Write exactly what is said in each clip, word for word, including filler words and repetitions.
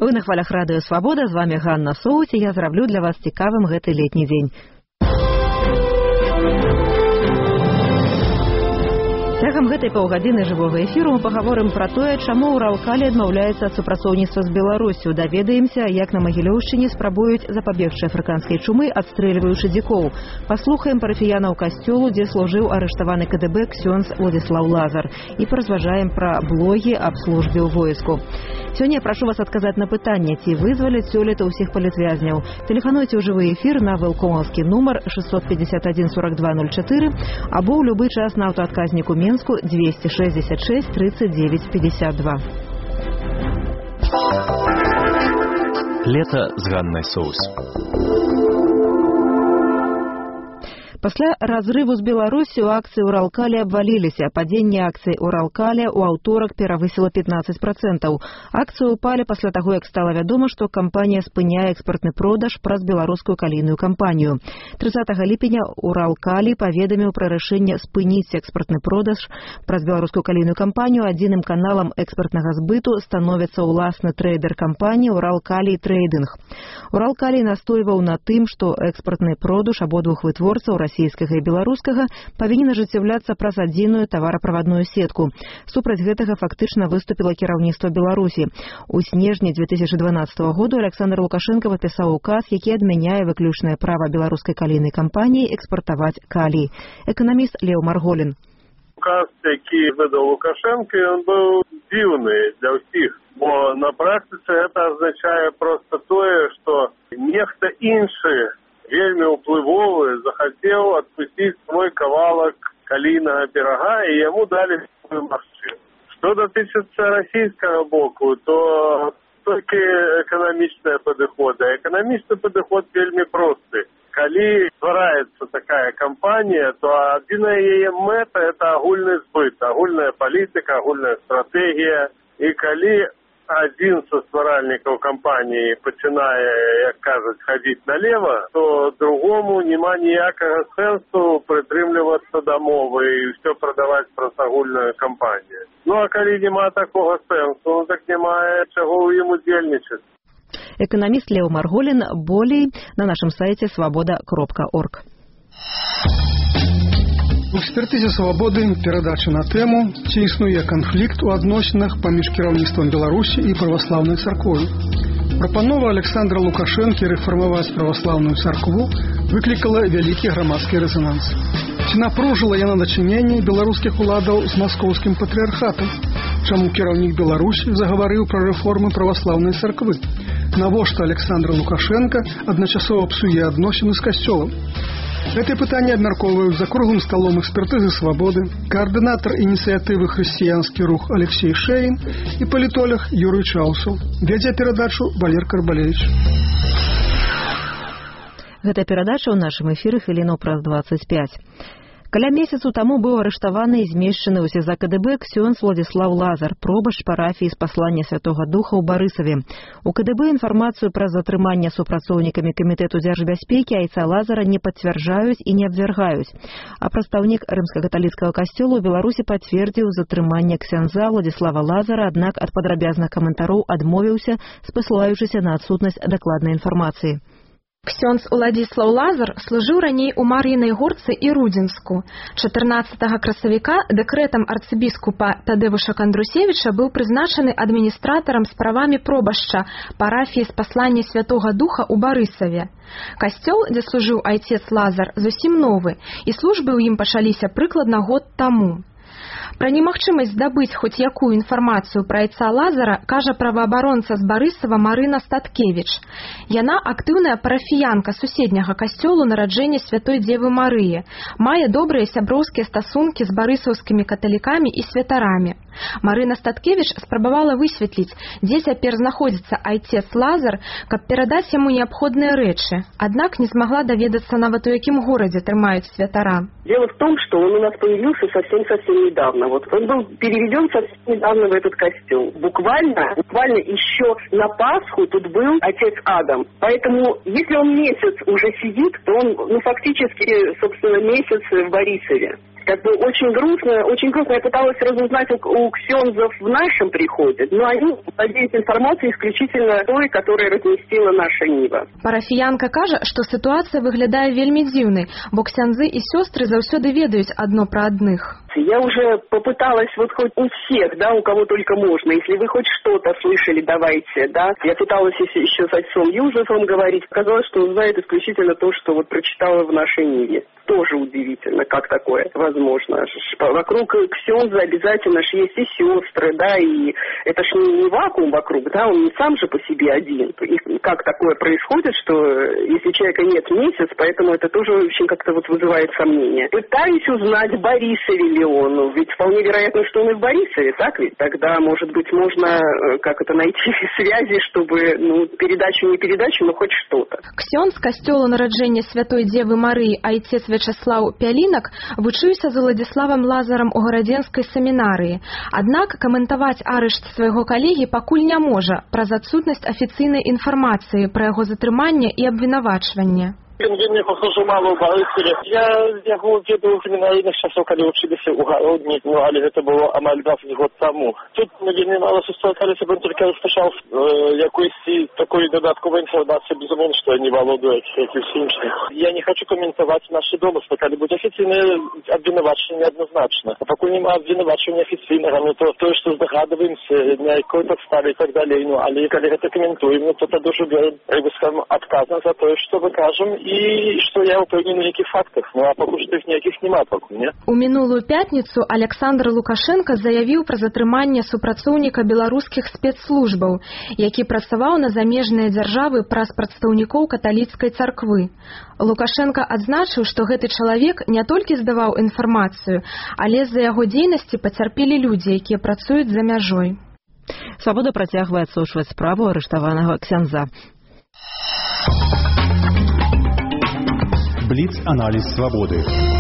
Вы на хвалях радыё Свабода, з вами Ганна Соуць, і я зраблю для вас цікавым гэты летні дзень. Цягам гэтай паўгадзіны жывога эфіру мы пагаворым пра тое, чаму Уралкалі адмаўляецца ад супрацоўніцтва з Беларусю. Даведаемся, як на Магілёўшчыне спрабуюць запабегчы афрыканскай чумы, адстрэльваючы дзікоў. Паслухаем парафіянаў касцёлу, дзе служыў арыштаваны КДБ ксёндз Владзіслаў Лазар, і паразважаем пра блогі аб службе ў войску. Сёння я прашу вас адказаць на пытанне, ці вызваляць сёлета ўсіх палітвязняў. Тэлефануйце ў жывы эфір на вэлкомаўскі нумар шестьсот пятьдесят один сорок два ноль четыре або ў любы час на аўтаадказніку Менску двести шестьдесят шесть тридцать девять пятьдесят два. Лето з Ганнай Соусь. Пасля разрыву з Беларусю акцыі Уралкалі абваліліся. Падзенне акцый Уралкалі ў аўторак перавысіла пятнадцать процентаў. Акцыі ўпалі пасля таго, як стала вядома, што кампанія спыняе экспартны продаж праз беларускую калійную кампанію. тридцатага ліпеня Уралкалі паведаміў пра рашэнне спыніць экспартны продаж праз беларускую калійную кампанію. Адзіным каналам экспартнага збыту становіцца ўласны трэйдер кампаніі Уралкалі Трейдинг. Уралкалі настойваў на тым, што экспартны продаж абодвух вытворцаў расійскага і беларускага павінен ажыццяўляцца праз адзіную тавараправадную сетку. Супраць гэтага фактычна выступіла кіраўніцтва Беларусі. У снежні две тысячи дванадцатого году Александр Лукашенко падпісаў указ, які адмяняе выключнае права беларускай калійнай кампаніі экспартаваць калій. Эканаміст Лео Марголін. Указ, які выдаў Лукашенко, ён быў дзіўны для ўсіх, бо на практыцы гэта азначае проста тое, што нехта іншы вельмі ўплывовы захацеў адпусціць свой кавалак калійнага пірага, і яму далі сваю магчымасць. Што датычыцца расійскага боку, то толькі эканамічныя падыходы. Эканамічны падыход вельмі просты. Калі ствараецца такая кампанія, то адзіная яе мэта – это агульны збыт, агульная палітыка, агульная стратэгія. І калі адзін са стваральнікаў кампаніі пачынае, як кажуць, хадзіць налево, то другому няма ніякага сэнсу прытрымлівацца да мовы і ўсё прадаваць праз агульную кампанію. Ну а калі няма такога сэнсу, так няма чаго ў ім удзельнічаць. Эканаміст Лео Марголін, болей на нашым сайце свабода кропка орг. У экспертызе «Свабоды» перадача на тэму, ці існуе канфлікт у адносінах паміж кіраўніцтвам Беларусі і праваслаўнай царквой. Прапанова Александра Лукашэнкі рэфармаваць праваслаўную царкву выклікала вялікі грамадскі рэзананс. Ці напружыла яна дачыненні беларускіх уладаў з маскоўскім патрыархатам? Чаму кіраўнік Беларусі загаварыў пра рэформы праваслаўнай царквы? Навошта Александр Лукашенко адначасова псуе адносіны з касцёлам? Гэтае пытанне абмяркоўваюць за круглым сталом экспертызы «Свабоды», координатор ініцыятывы «Хрысціянскі рух» Алексей Шеін і палітолог Юрый Чаусаў. Вядзе перадачу Валер Карбалевич. Гэта перадача ў нашым эфіры хвілінаў праз двадцать пять. Каля месяцу таму быў арыштаваны і змешчаны ў СІЗА КДБ ксёндз Владзіслаў Лазар, пробашч парафіі з паслання Святога Духа ў Барысаве. У КДБ інфармацыю пра затрыманне супрацоўнікамі Камітэту дзяржбяспекі айца Лазара не пацвярджаюць і не абвяргаюць. А прадстаўнік рымска-каталіцкага касцёла ў Беларусі пацвердзіў затрыманне ксяндза Владзіслава Лазара, аднак ад падрабязных каментароў адмовіўся, спасылаючыся на адсутнасць дакладнай інфармацыі. Ксёндз Уладзіслаў Лазар служыў раней у Мар'інай Горцы і Рудзінску. чатырнаццатага красавіка дэкрэтам арцыбіскупа Тадэвуша Кандрусевіча быў прызначаны адміністратарам з правамі пробашча парафіі з паслання Святога Духа ў Барысаве. Касцёл, дзе служыў айцец Лазар, зусім новы, і службы ў ім пачаліся прыкладна год таму. Пра немагчымасць здабыць хоць якую інфармацыю пра айца Лазара кажа праваабаронца з Барысава Марына Статкевіч. Яна актыўная парафіянка суседняга касцёлу нараджэння Святой Дзевы Марыі, мае добрыя сяброўскія стасункі з барысаўскімі каталікамі і святарамі. Марына Статкевіч спрабавала высветліць, дзе цяпер знаходзіцца айцец Лазар, каб перадаць яму неабходныя рэчы, аднак не змагла даведацца нават у якім горадзе трымаюць святара. Дело в том, что он у нас появился совсем-совсем недавно. Вот он был переведен совсем недавно в этот костюм. Буквально, буквально еще на Пасху тут был отец Адам. Поэтому, если он месяц уже сидит, то он, ну, фактически, собственно, месяц в Борисове. Как бы очень грустно, очень грустно. Я пыталась разузнать у, у ксензов в нашем приходе, но они владеют информацией исключительно той, которую разместила наша Нива. Парафіянка кажа, што сітуацыя выглядае вельмі дзіўнай, бо ксяндзы і сёстры заўсёды ведаюць адно пра адных. Я уже попыталась вот хоть у всех, да, у кого только можно. Если вы хоть что-то слышали, давайте, да. Я пыталась еще с отцом Юзефом говорить. Оказалось, что он знает исключительно то, что вот прочитала в нашей Ниве. Тоже удивительно, как такое возможно. Вокруг ксенза обязательно ж есть и сестры, да, и это ж не, не вакуум вокруг, да, он не сам же по себе один. И как такое происходит, что если человека нет месяц, поэтому это тоже очень как-то вот вызывает сомнения. Пытаюсь узнать Борисове Леону, ведь вполне вероятно, что он и в Борисове, так ведь? Тогда, может быть, можно как это найти связи, чтобы, ну, передачу не передачу, но хоть что-то. Ксёндз касцёла нараджэння святой Девы Марыі айцец Вячаслаў Пялінак вучыўся з Уладзіславам Лазарам у гарадзенскай семінарыі. Аднак каментаваць арышт свайго калегі пакуль не можа праз адсутнасць афіцыйнай інфармацыі пра яго затрыманне і абвінавачванне. Він вельмі похожу мало у Борисові. Я його веду в семінарійних часов, коли вчилися у Городні, ну, але це було амаль двадцять років тому. Тут ми вельмі мало зустрічалися, бо він тільки розпочав е, якоїсь такої додаткової інформації, безумовно, що я не володую, як і всі інші. Я не хочу коментувати наші домисли, коли буде офіційне обвинувачення однозначно. А поки немає обвинувачення офіційного, ну, то то, що здогадуємося, на якої підставі і так далі, ну, але коли це коментуємо, ну, то це дуже, я би сказав, відказно за те, що ми кажемо, і што я ўпэўнены на якіх фактах, ну а пакуль што іх ніякіх няма пакуль, не? У мінулую пятніцу Александр Лукашенко заявіў пра затрыманне супрацоўніка беларускіх спецслужбаў, які працаваў на замежныя дзяржавы праз прадстаўнікоў каталіцкай царквы. Лукашенко адзначыў, што гэты чалавек не толькі здаваў інфармацыю, але з-за яго дзейнасці пацярпелі людзі, якія працуюць за мяжой. Свабода працягвае адсочваць справу арыштаванага ксяндза. Бліц-аналіз свабоды.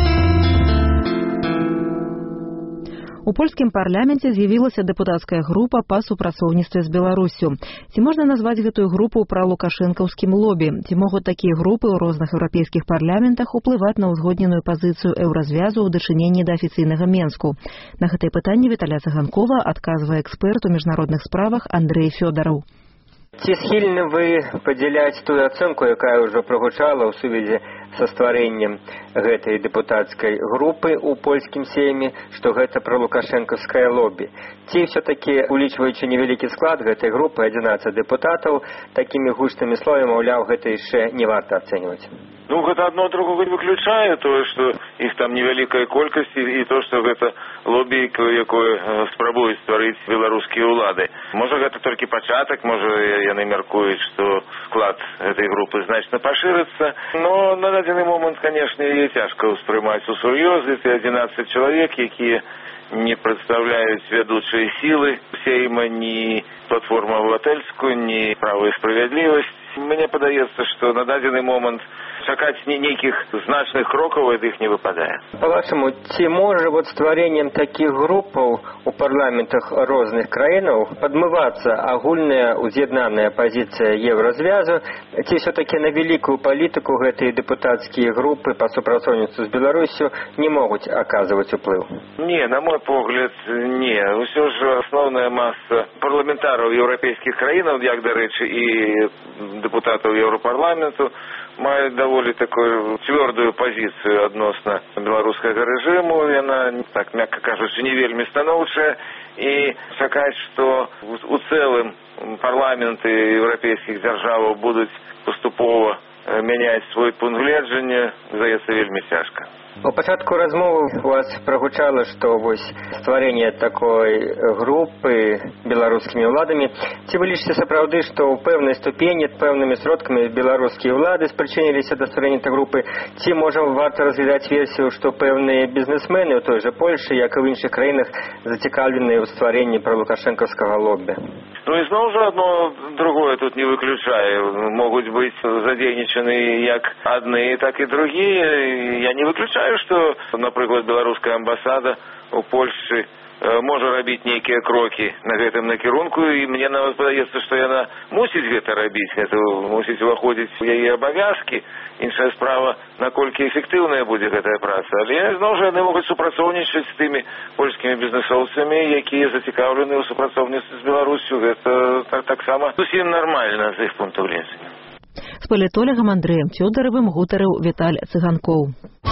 У польскім парламенце з'явілася дэпутацкая група па супрацоўніцтве з Беларуссю. Ці можна назваць гэтую групу пралукашэнкаўскім лобі? Ці могуць такія групы ў розных еўрапейскіх парламентах уплываць на ўзгодненую пазіцыю еўразвязу ў дачыненні да афіцыйнага Менску? На гэтае пытанне Віталя Цыганкова адказвае эксперт у міжнародных справах Андрэй Фёдараў. Ці схільны вы падзяляць тую ацэнку, якая ўжо прагучала ў сувязі са стварэннем гэтай дэпутацкай групы ў польскім сейме, што гэта пралукашэнкаўскае лобі? Ці ўсё-такі, улічваючы невялікі склад гэтай групы, адзінаццаць дэпутатаў, такімі гучнымі словамі, маўляў, гэта яшчэ не варта ацэньваць? Ну, гэта одно другое не выключае, тое, што іх там невялікая колькасць, і то, што гэта лобі, якое спрабуюць стварыць беларускія ўлады. Можа, гэта толькі пачатак, можа, яны мяркуюць, што склад гэтай групы значна пашырыцца, но на дадзены момант, канешне, яе цяжка ўспрымаць усур'ёз, гэта адзінаццаць чалавек, якія не прадстаўляюць вядучыя сілы сейма, ні платформу абывательскую, ні права і справядлівасць. Мне падаецца, што на дадзены момант чакаць нейкіх значных крокаў ад іх не выпадае. Па-вашаму, ці можа вот стварэннем такіх групаў у парламентах розных краінаў падмывацца агульная уз'яднаная пазіцыя еўразвязу, ці ўсё-такі на вялікую палітыку гэтыя дэпутацкія групы па супрацоўніцтву з Беларуссю не могуць аказваць уплыў? Не, на мой погляд, не. Усё ж асноўная маса парламентараў еўрапейскіх краінаў, як, дарэчы, і дэпутатаў Еўрапарламенту, маюць даволі такую цвёрдую пазіцыю адносна беларускага рэжыму. Яна, так мякка кажучы, не вельмі станоўчая, і чакаць, што у цэлым парламенты еўрапейскіх дзяржаваў будуць паступова мяняць свой пункт гледжання, здаецца, вельмі цяжка. У пачатку размовы у вас прагучала, што вось стварэнне такой групы беларускімі ўладамі. Ці вы лічыце сапраўды, што ў пэўнай ступені пэўнымі сродкамі беларускія ўлады спрычыніліся да стварэння такой групы? Ці можа варта разглядаць версію, што пэўныя бізнесмены ў той жа Польшы, як і ў іншых краінах, зацікаўленыя ў стварэнні пралукашэнкаўскага лобі? Ну і зноў жа адно другое тут не выключае. Могуць быць задзейнічаны як адны, так і другія. Я не выключаю, што, напрыклад, беларуская амбасада у Польшчы можа рабіць нейкія крокі на гэтым накірунку, і мне нават падаецца, што яна мусіць гэта рабіць, гэта мусіць уваходзіць у яе абавязкі. Іншая справа, наколькі эфектыўная будзе гэтая праца. Але зноў жа яны могуць супрацоўнічаць з тымі польскімі бізнэсоўцамі, якія зацікаўлены ў супрацоўніцтве з Беларусю. Гэта так, таксама зусім нармальна з іх пункту гледжання. З палітолагам Андрэем Цёдаравым гутарыў Віталь Цыганкоў.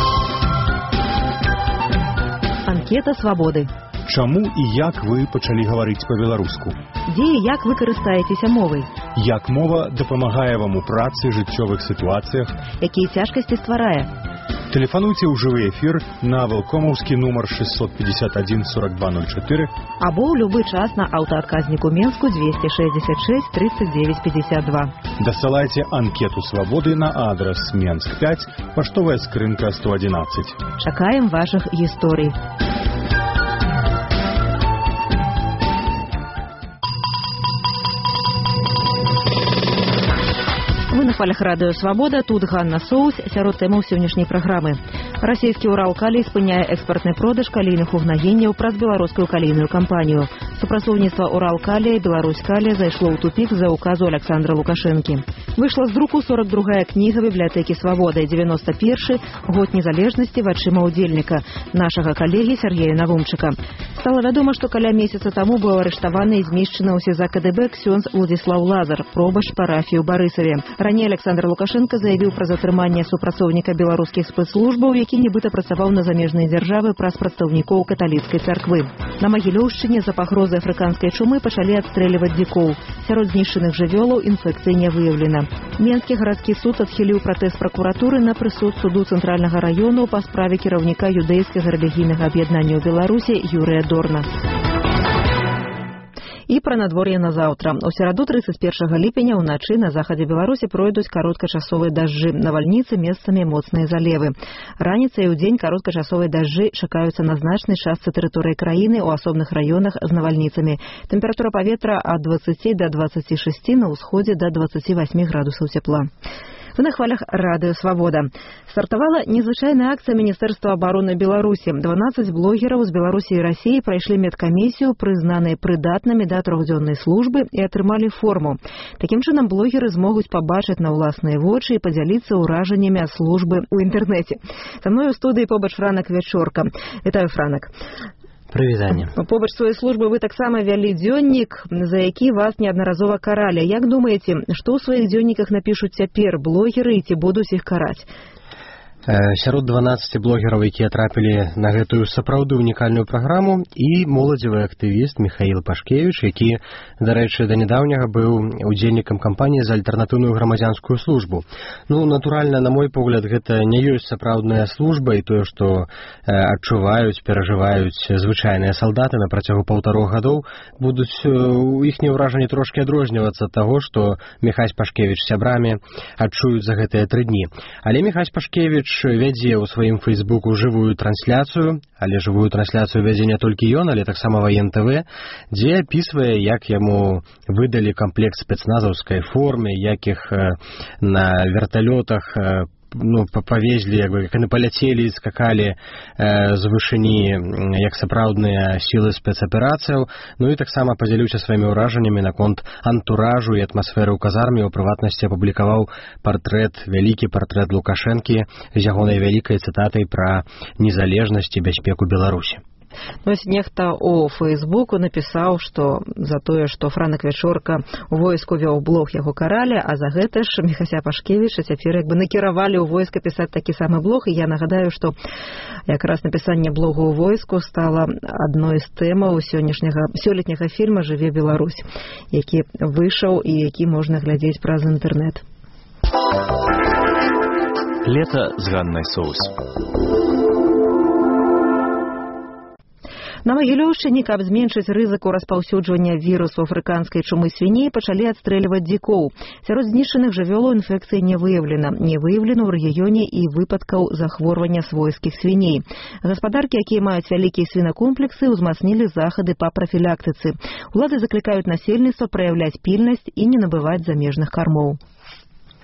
Анкета «Свабоды». Чаму і як вы пачалі гаварыць па-беларуску? Дзе і як вы карыстаецеся мовай? Як мова дапамагае вам у працы, жыццёвых сітуацыях? Якія цяжкасці стварае? Тэлефануйце ў жывы эфір на вэлкомаўскі нумар шестьсот пятьдесят один сорок два ноль четыре або ў любы час на аўтаадказніку Менску двести шестьдесят шесть тридцать девять пятьдесят два. Дасылайце анкету «Свабоды» на адрес Менск пять, паштовая скрынка сто одиннадцать. Чакаем вашых гісторый. Вы на фалях радыё «Свабода», тут Ганна Соус, сярод тэмаў сённяшняй праграмы. Расійскі «Уралкалій» спыняе экспартны продаж калійных угнаенняў праз беларускую калійную кампанію. Супрацоўніцтва «Уралкалія» «Беларусь-Калія» зайшло ў тупік з-за указу Александра Лукашэнкі. Выйшла з друку сорок другая кніга бібліятэкі «Свабода» девяносто першы год незалежнасці вачыма ўдзельніка, нашага калегі Сергея Навумчыка. Стала вядома, што каля месяца таму быў арыштаваны і змешчаны ў СІЗА КДБ ксёндз Владзіслаў Лазар, пробашч парафіі ў Барысаве. Раней Александр Лукашенко заявіў пра затрыманне супрацоўніка беларускіх спецслужбаў, які нібыта працаваў на замежныя дзяржавы праз прадстаўнікоў каталіцкай царквы. На Магілёўшчыне за пагрозы афрыканскай чумы пачалі адстрэльваць дзікоў. Сярод знішчаных жывёлаў інфекцыі не выяўлена. Менскі гарадскі суд адхіліў пратэст пракуратуры на прысуд суду цэнтральнага раёну па справе кіраўніка юдэйскага рэлігійнага аб'яднання ў Беларусі Юрыя Дорна. І пра надвор'е на заўтра. У сераду тридцать первого ліпеня ўначы на захадзе Беларусі пройдуць кароткачасовыя дажджы, навальніцы, месцамі моцныя залевы. Раніцай і ўдзень кароткачасовыя дажджы чакаюцца на значнай частцы тэрыторыі краіны ў асобных раёнах з навальніцамі. Тэмпература паветра ад двадцати до двадцати шести, на ўсходзе до двадцати восьми градусаў цепла. Вы на хвалях радыё «Свабода». Стартавала незвычайная акцыя Міністэрства абароны Беларусі. дванаццаць блогераў з Беларусі і Расіі прайшлі медкамісію, прызнаныя прыдатнымі да трохдзённай службы і атрымалі форму. Такім чынам блогеры змогуць пабачыць на ўласныя вочы і падзяліцца ўражаннямі ад службы ў інтэрнэце. Са мной у студыі побач Франак Вячорка. Вітаю, Франак. Прывітанне. Побач сваёй службы вы таксама вялі дзённік, за які вас неаднаразова каралі. Як думаеце, што ў сваіх дзённіках напішуць цяпер блогеры і ці будуць іх караць? Сярод дванаццаці блогераў, якія трапілі на гэтую сапраўды ўнікальную праграму, і моладзевы актывіст Михаил Пашкевич, які, дарэчы, да нядаўняга быў удзельнікам кампаніі за альтэрнатыўную грамадзянскую службу. Ну, натуральна, на мой погляд, гэта не ёсць сапраўдная служба, і тое, што адчуваюць, перажываюць звычайныя салдаты на працягу паўтарох гадоў, будуць у іхнія ўражанні трошкі адрознівацца ад таго, што Михась Пашкевич з сябрамі адчуюць за гэтыя тры дні. Але Михась Пашкевич вядзе ў сваім фейсбуку жывую трансляцыю, але жывую трансляцыю вядзе не толькі ён, але таксама Ваен ТВ, дзе апісвае, як яму выдалі камплект спецназаўскай формы, як іх на верталётах ну, павезлі, як бы, як яны паляцелі і скакалі э, з вышыні, як сапраўдныя сілы спецаперацыяў. Ну і таксама падзяліўся сваімі ўражаннямі наконт антуражу і атмасферы ў казарме. У прыватнасці апублікаваў партрэт, вялікі партрэт Лукашэнкі з ягонай вялікай цытатай пра незалежнасць і бяспеку Беларусі. Ну, ось нехта у Фейсбуку напісаў, што за тое, што Франак Вячорка у войску вёў блог, яго каралі, а за гэта ж Михася Пашкевіча цяпер як бы накіравалі ў войска пісаць такі самы блог. І я нагадаю, што якраз напісанне блогу ў войску стала адной з тэмаў сённяшняга сёлетняга фільма «Жыве Беларусь», які выйшаў і які можна глядзець праз інтэрнэт. Лето з Ганнай Соус. На Магілёўшчыне, каб зменшыць рызыку распаўсюджвання вірусу афрыканскай чумы свіней, пачалі адстрэльваць дзікоў. Сярод знішчаных жывёлаў інфекцыі не выяўлена. Не выяўлена ў рэгіёне і выпадкаў захворвання свойскіх свіней. Гаспадаркі, якія маюць вялікія свінакомплексы, узмацнілі захады па прафілактыцы. Улады заклікаюць насельніцтва праяўляць пільнасць і не набываць замежных кармоў.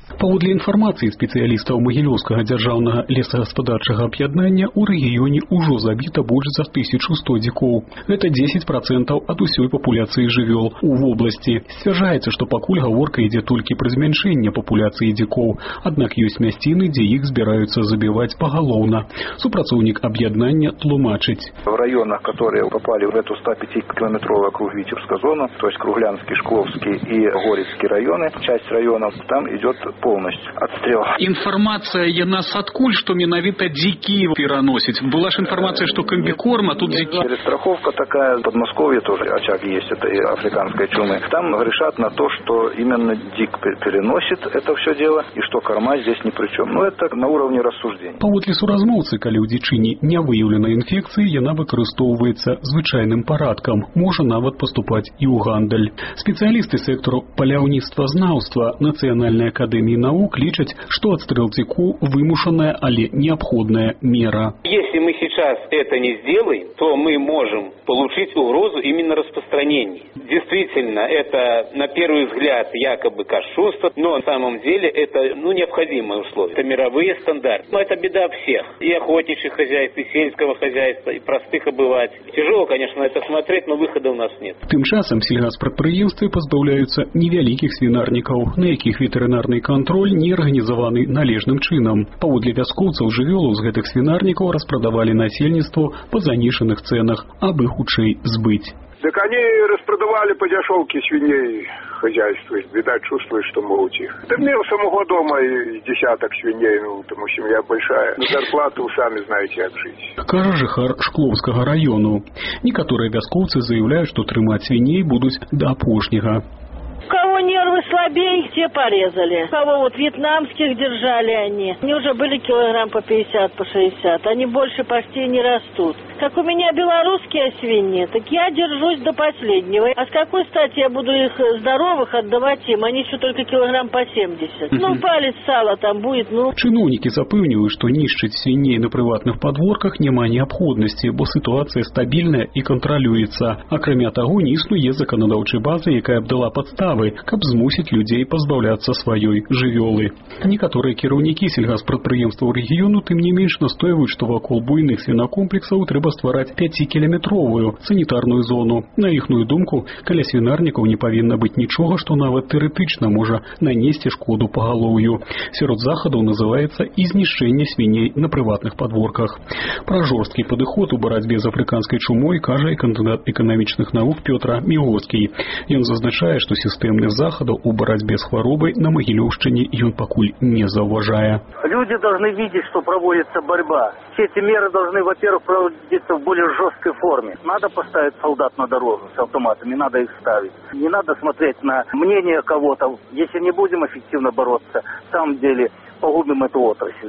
Паводле інфармацыі спецыялістаў Магілёўскага дзяржаўнага лесагаспадарчага аб'яднання, у рэгіёне ўжо забіта больш за тысячу сто дзікоў. Гэта дзесяць працэнтаў ад усёй папуляцыі жывёл у вобласці. Сцвярджаецца, што пакуль гаворка ідзе толькі пра змяншэнне папуляцыі дзікоў, аднак ёсць мясціны, дзе іх збіраюцца забіваць пагалоўна. Супрацоўнік аб'яднання тлумачыць. В районах, которые попали в эту сто пятикилометровую округ Витебская зона, то есть Круглянский, Шкловский и Горецкий районы, часть районов, там идет полностью отстрел. Информация яна садкуль, что менавіта дзікі пераносить. Была же информация, что комбикорм, а тут дзікі. Перестраховка такая, в Подмосковье тоже очаг есть, это и африканской чумы. Там грешат на то, что именно дик переносит это все дело, и что корма здесь ни при чем. Но это на уровне рассуждений. Паводле суразмоўцы, калі ў дзічыне не выяўлена інфекцыі, яна выкарыстоўваецца звычайным парадкам, можа нават паступаць і ў гандаль. Спецыялісты сектару паляўніцтвазнаўства Нацыянальнай акадэміі наук лічаць, што адстрэл дзіку вымушаная, але необходная мера. Если мы сейчас это не сделаем, то мы можем получить угрозу именно распространения. Действительно, это на первый взгляд якобы кощунство, но на самом деле это ну, необходимое условие. Это мировые стандарты. Но это беда всех. И охотничьих хозяйств, и сельского хозяйства, и простых обывателей. Тяжело, конечно, это смотреть, но выхода у нас нет. Тым часам сельгаспрадпрыемствы пазбаўляюцца невялікіх свінарнікаў, на якіх ветэрынарны кантроль не арганізаваны належным чынам. Паводле вяскоўцаў жывёлу з гэтых свінарнікаў распрадавалі насельніцтву па занішаных цэнах, абы хутчэй збыць. Так они распродавали по дешевке свиней хозяйства. Видать, чувствуют, что могут их. Да мне у самого дома и десяток свиней, ну, потому семья большая. На зарплату, сами знаете, как жить. Кажа жыхар Шкловскага району. Некаторыя вяскоўцы заявляют, что трымаць свиней будуць да апошняга. У кого нервы слабее, те порезали. У кого вот вьетнамских держали они. Они уже были килограмм по пятьдесят, по шестьдесят. Они больше почти не растут. Как у меня белорусские свиньи, так я держусь до последнего. А с какой стати я буду их здоровых отдавать им? Они еще только килограмм по семьдесят. Ну, палец сала там будет, ну. Чыноўнікі запэўніваюць, што нішчыць свіней на прыватных падворках няма неабходнасці, бо сітуацыя стабільная і кантралюецца. Акрамя таго, не існуе заканадаўчай базы, якая б дала падставы, каб змусіць людзей пазбаўляцца сваёй жывёлы. Некаторыя кіраўнікі сельгаспрадпрыемстваў рэгіёну тым не менш настойваюць, што вакол буйных свінакомплексаў трэба ствараць пяцікіламетровую санітарную зону. На іхную думку, каля свінарнікаў не павінна быць нічога, што нават тэарэтычна можа нанесці шкоду пагалоўю. Сярод захадаў называецца і знішчэнне свіней на прыватных падворках. Пра жорсткі падыход у барацьбе з афрыканскай чумой кажа і кандыдат эканамічных навук Пётр Мігоцкі. Ён зазначае, што сістэмных захадаў у барацьбе з хваробай на Магілёўшчыне ён пакуль не заўважае. Люди должны видеть, что проводится борьба. Все эти меры должны, во-первых, проводиться в более жесткой форме. Надо поставить солдат на дорогу с автоматами, надо их ставить. Не надо смотреть на мнение кого-то. Если не будем эффективно бороться, в самом деле погубим эту отрасль.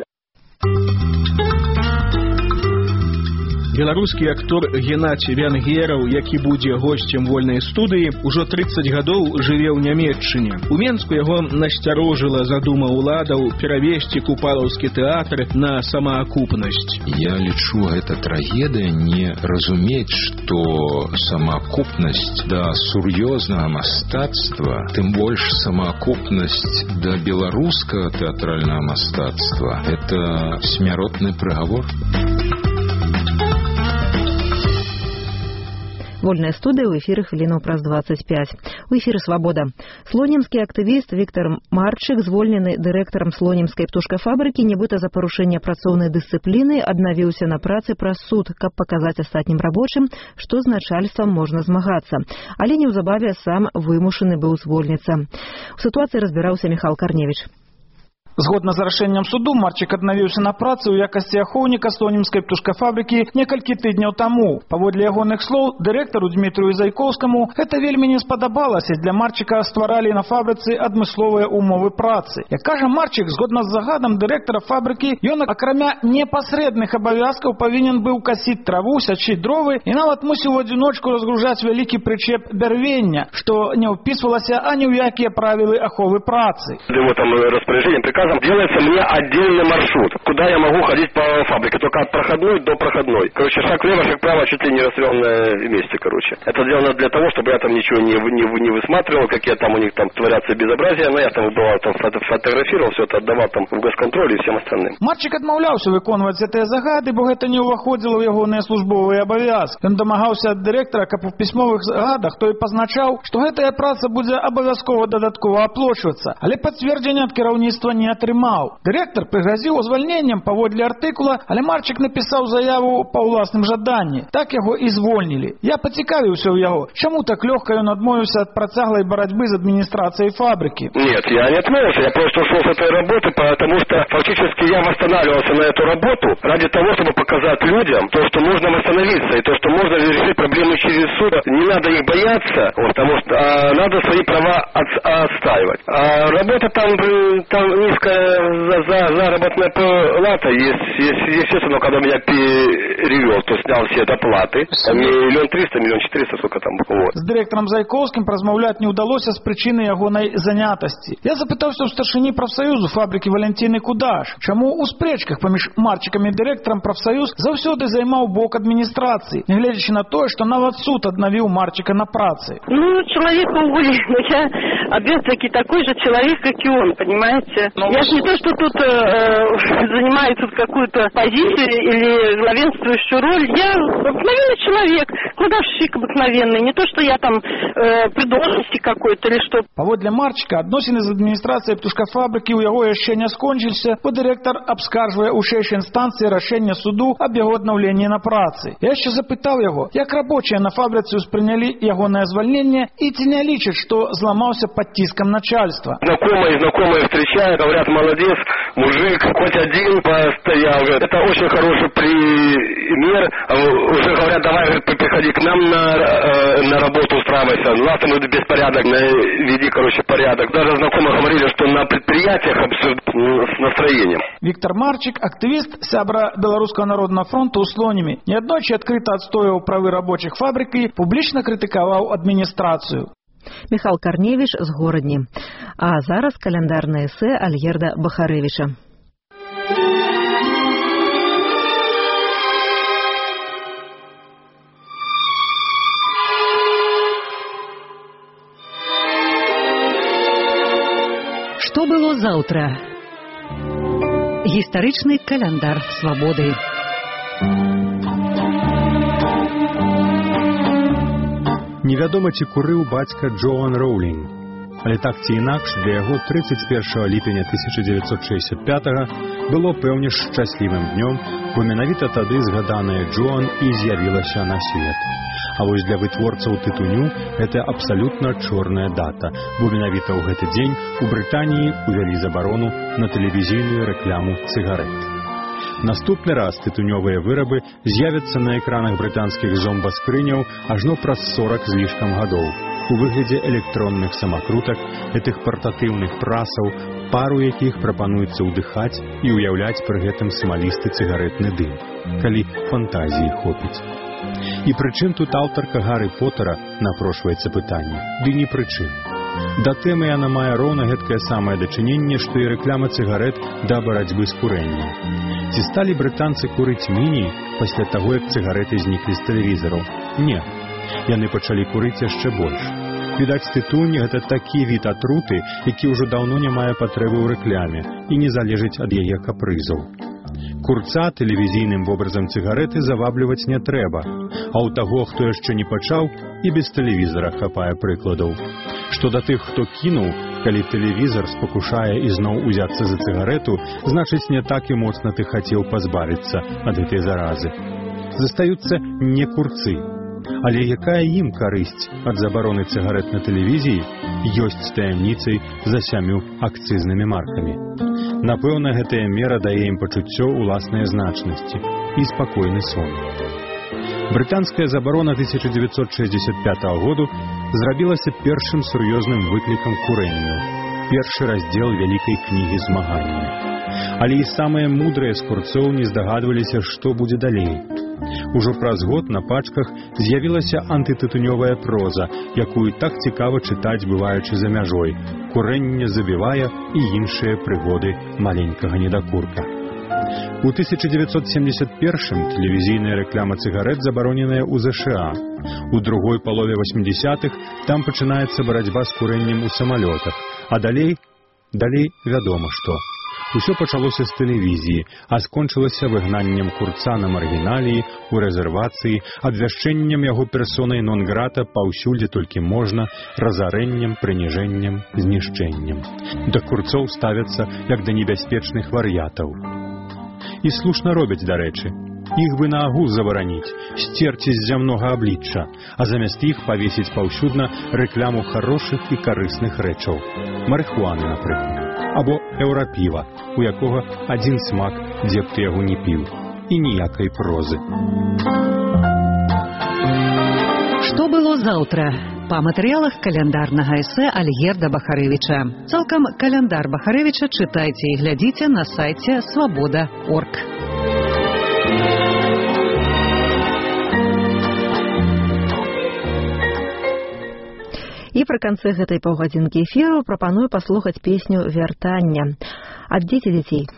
Беларускі актор Геннадзь Венгераў, які будзе госцем вольнай студыі, ужо трыццаць гадоў жыве ў Нямецчыне. У Менску яго насцярожыла задума ўладаў перавесці купалаўскі тэатр на самаакупнасць. Я лічу, гэта трагедыя не разумець, што самаакупнасць да сур'ёзнага мастацтва, тым больш самаакупнасць да беларускага тэатральнага мастацтва, гэта смяротны прыгавор. Вольная студия, у эфира хвилину праз двадцать пять. У эфира «Свобода». Слонімскі актывіст Віктор Марчык, звольнены дырэктарам слонімскай птушкафабрыкі, нібыта за парушэнне працоўнай дысцыпліны, аднавіўся на працы праз суд, каб паказаць астатнім рабочым, што з начальствам можна змагацца. Але неўзабаве сам вымушаны быў звольніцца. У сітуацыі разбіраўся Міхал Карневіч. Згодна з рашэннем суду, Марчык аднавіўся на працы ў якасці ахоўніка слонімскай птушкафабрыкі некалькі тыдняў таму. Паводле ягоных слоў, дырэктару Дмітрыю Зайкоўскаму гэта вельмі не спадабалася. Для Марчыка стваралі на фабрыцы адмысловыя умовы працы. Як кажа Марчык, згодна з загадам дырэктара фабрыкі, ён акрамя непасрэдных абавязкаў павінен быў касіць траву, сячыць дровы і нават мусіў у адзіночку разгружаць вялікі прычэп бярвення, што не ўпісвалася ані ў якія правілы аховы працы. Его там распоряжением приказ заказом делается мне отдельный маршрут, куда я могу ходить по фабрике, только от проходной до проходной. Короче, шаг влево, шаг вправо, чуть ли не расстрелянное вместе, короче. Это сделано для того, чтобы я там ничего не, не, не высматривал, какие там у них там творятся безобразия, но я там бывал, там фото фотографировал, все это отдавал там в госконтроль и всем остальным. Марчик адмаўляўся выконваць гэтыя загады, бо гэта не ўваходзіла ў ягоныя службовыя абавязкі. Ён дамагаўся ад дырэктара, каб у пісьмовых загадах той пазначаў, што гэтая праца будзе абавязкова дадаткова аплачвацца, але пацверджання ад кіраўніцтва не атрымаў. Дырэктар прыгразіў звальненнем паводле артыкула, але Марчик напісаў заяву па ўласным жаданні. Так яго і звольнілі. Я пацікавіўся ў яго, чаму так лёгка ён адмовіўся ад працяглай барацьбы з адміністрацыяй фабрики. Нет, я не отмолвился, я просто ушел с этой работы, потому что фактически я восстанавливался на эту работу ради того, чтобы показать людям то, что можно восстановиться, и то, что можно решить проблемы через суд. Не надо их бояться, вот, потому что а, надо свои права от, отстаивать. А работа там, там низкая за, за, заработная плата, есть, есть, естественно, когда меня перевел, то снял все доплаты, миллион триста, миллион четыреста, сколько там было. С директором Зайковским размаўляць не удалося с причины ягонай занятости. Я запытаўся ў старшыні прафсаюзу фабрики Валентины Кудаш, чаму у спрэчках паміж Марчиком и директором прафсаюз заўсёды займаў бок администрации, негледзячы на тое, что нават суд аднавіў Марчика на працы. Ну, человек уволен, но я опять-таки такой же человек, как и он, понимаете? Но я же не то, что тут э, занимаю тут какую-то позицию или главенствующую роль. Я обыкновенный человек, кладовщик обыкновенный, не то, что я там э, при должности какой-то или что. Паводле Марчика адносіны з адміністрацыяй птушкафабрыкі ў яго яшчэ не скончыліся, бо дырэктар абскаржвае ў шэйшай інстанцыі рашэнне суду аб яго аднаўленні на працы. Я яшчэ запытаў яго, як рабочыя на фабрыцы ўспрынялі ягонае звальненне и ці не лічаць, што зламаўся под тиском начальства. Знакомые, знакомые встречают, говорят, молодец, мужик, хоть один постоял. Говорят, это очень хороший пример. Уже говорят, давай, говорит, приходи к нам на, э, на работу, устраивайся. У нас там будет беспорядок, веди, короче, порядок. Даже знакомые говорили, что на предприятиях с настроением. Виктор Марчик, активист, сябра Белорусского народного фронта у Слониме, неоднойчы открыто отстоял правы рабочих фабрики, публично критиковал администрацию. Михал Карневич з Горадні. А зараз календарнае эсэ Альгерда Бахарэвіча. Што было заўтра? Гістарычны календар свабоды. Невядома, ці курыў бацька Джоан Роўлінг, але так ці інакш для яго тридцать первого ліпеня тысяча девятьсот шестьдесят пятого было пэўне шчаслівым днём, бо менавіта тады згаданая Джоан і з'явілася на свет. А вось для вытворцаў тытуню гэта абсалютна чорная дата, бо менавіта ў гэты дзень у Брытаніі увялі забарону на тэлевізійную рэкламу цыгарэт. Наступны раз тытунёвыя вырабы з'явяцца на экранах брытанскіх зомбаскрыняў ажно праз сорок з лішкам гадоў у выглядзе электронных самакрутак, гэтых партатыўных прасаў, пару якіх прапануецца ўдыхаць і ўяўляць пры гэтым смалісты цыгарэтны дым, калі фантазіі хопіць. І прычым тут аўтарка Гарры Поттера, напрошваецца пытанне, ды не прычым. Да тэмы яна мае роўна гэткае самае дачыненне, што і рэклама цыгарэт да барацьбы з курэннем. Ці сталі брытанцы курыць меней пасля таго, як цыгарэты зніклі з тэлевізараў? Не. Яны пачалі курыць яшчэ больш. Відаць, тытунь – гэта такі від атруты, які ўжо даўно не мае патрэбы ў рэкляме і не залежыць ад яе капрызаў. Курца тэлевізійным вобразам цыгарэты завабліваць не трэба, а ў таго, хто яшчэ не пачаў, і без тэлевізара хапае прыкладаў. Што да тых, хто кінуў, калі тэлевізар спакушае ізноў узяцца за цыгарэту, значыць, не так і моцна ты хацеў пазбавіцца ад гэтай заразы. Застаюцца не курцы. Але якая ім карысць ад забароны цыгарэт на тэлевізіі, ёсць таямніцай за сямю акцызнымі маркамі. Напэўна, гэтая мера дае ім пачуццё ўласнай значнасці і спакойны сон. Брытанская забарона тысяча девятьсот шестьдесят пятого году зрабілася першым сур'ёзным выклікам курэнню, першы раздзел вялікай кнігі змагання. Але і самыя мудрыя з курцоў не здагадваліся, што будзе далей. Ужо праз год на пачках з'явілася антытытунёвая проза, якую так цікава чытаць, бываючы за мяжой. Курэнне забівае і іншыя прыгоды маленькага недакурка. У тысяча девятьсот семьдесят первом тэлевізійная рэклама цыгарэт забароненая ў ЗША. У другой палове восьмидесятых там пачынаецца барацьба з курэннем у самалётах, а далей, далей вядома што. Усё пачалося з тэлевізіі, а скончылася выгнаннем курца на маргіналіі, у рэзервацыі, абвяшчэннем яго персонай нон-грата паўсюль, дзе толькі можна, разарэннем, прыніжэннем, знішчэннем. Да курцоў ставяцца як да небяспечных вар'ятаў. І слушна робяць, дарэчы. Іх бы на агул забараніць, сцерці з зямнога аблічча, а замест іх павесіць паўсюдна рэкляму хорошых і карысных рэчаў. Марыхуаны, напрыклад. Або еўрапіва, у якога адзін смак, дзе б ты яго не піў. І ніякай прозы. Што было заўтра? Па матэрыялах каляндарнага эсэ Альгерда Бахарэвіча. Цалкам каляндар Бахарэвіча чытайце і глядзіце на сайце свабода точка орг. І пры канцы гэтай паўгадзінкі эфіру прапаную паслухаць песню «Вяртання» ад дзеці дзяцей.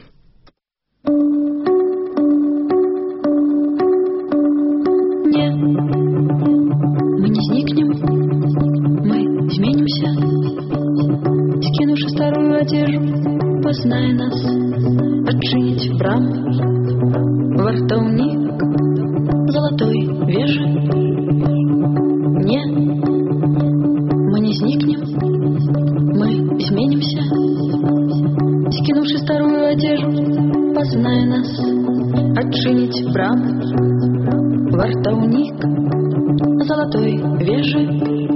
Не, мы не зникнем, мы изменимся, скинувши старую одежду, познай нас, отчинить брамы, вартовник золотой вежи. Не, мы не зникнем, мы изменимся, скинувши старую одежду, познай нас, отчинить брамы, вартовник золотой вежи.